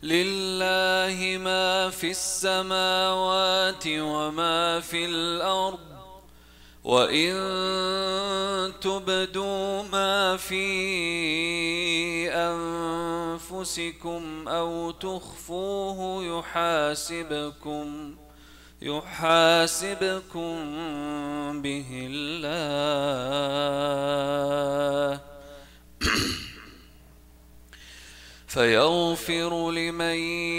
لله ما في السماوات وما في الأرض وإن تبدوا ما في أنفسكم أو تخفوه يحاسبكم به الله فيغفر لمن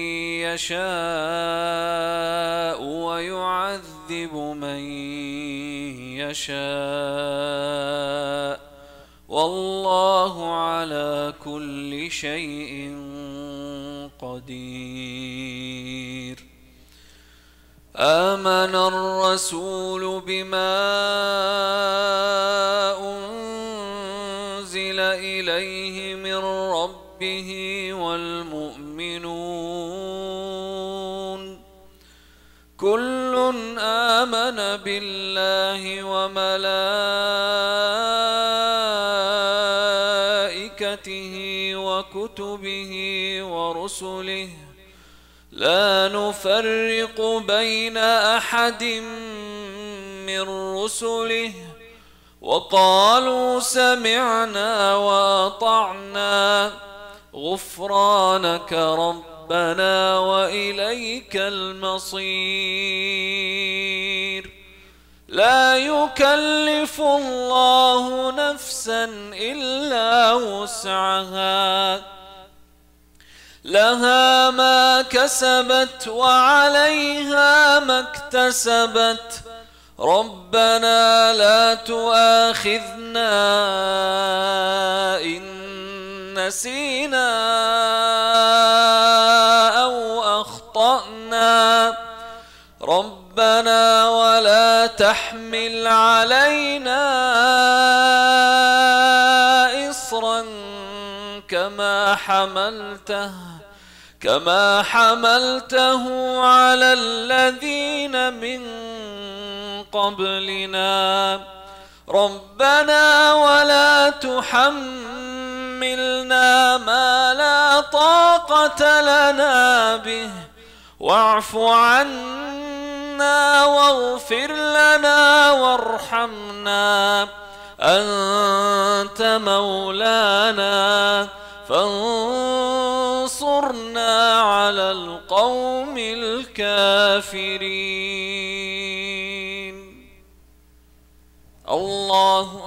يشاء ويعذب من يشاء والله على كل شيء قدير. آمن الرسول بما أنزل إليه من ربه والمؤمنون كل آمن بالله وملائكته وكتبه ورسله لا نفرق بين أحد من رسله وقالوا سمعنا وأطعنا غفرانك ربنا وإليك المصير. لا يكلف الله نفسا إلا وسعها لها ما كسبت وعليها ما اكتسبت ربنا لا تؤاخذنا إن نسينا أو أخطأنا ربنا ولا تحمل علينا إصرا كما حملته على الذين من قبلنا ربنا ولا تحملنا ما لا طاقة لنا به واعف عنا واغفر لنا وارحمنا أنت مولانا فانصرنا على القوم الكافرين. الله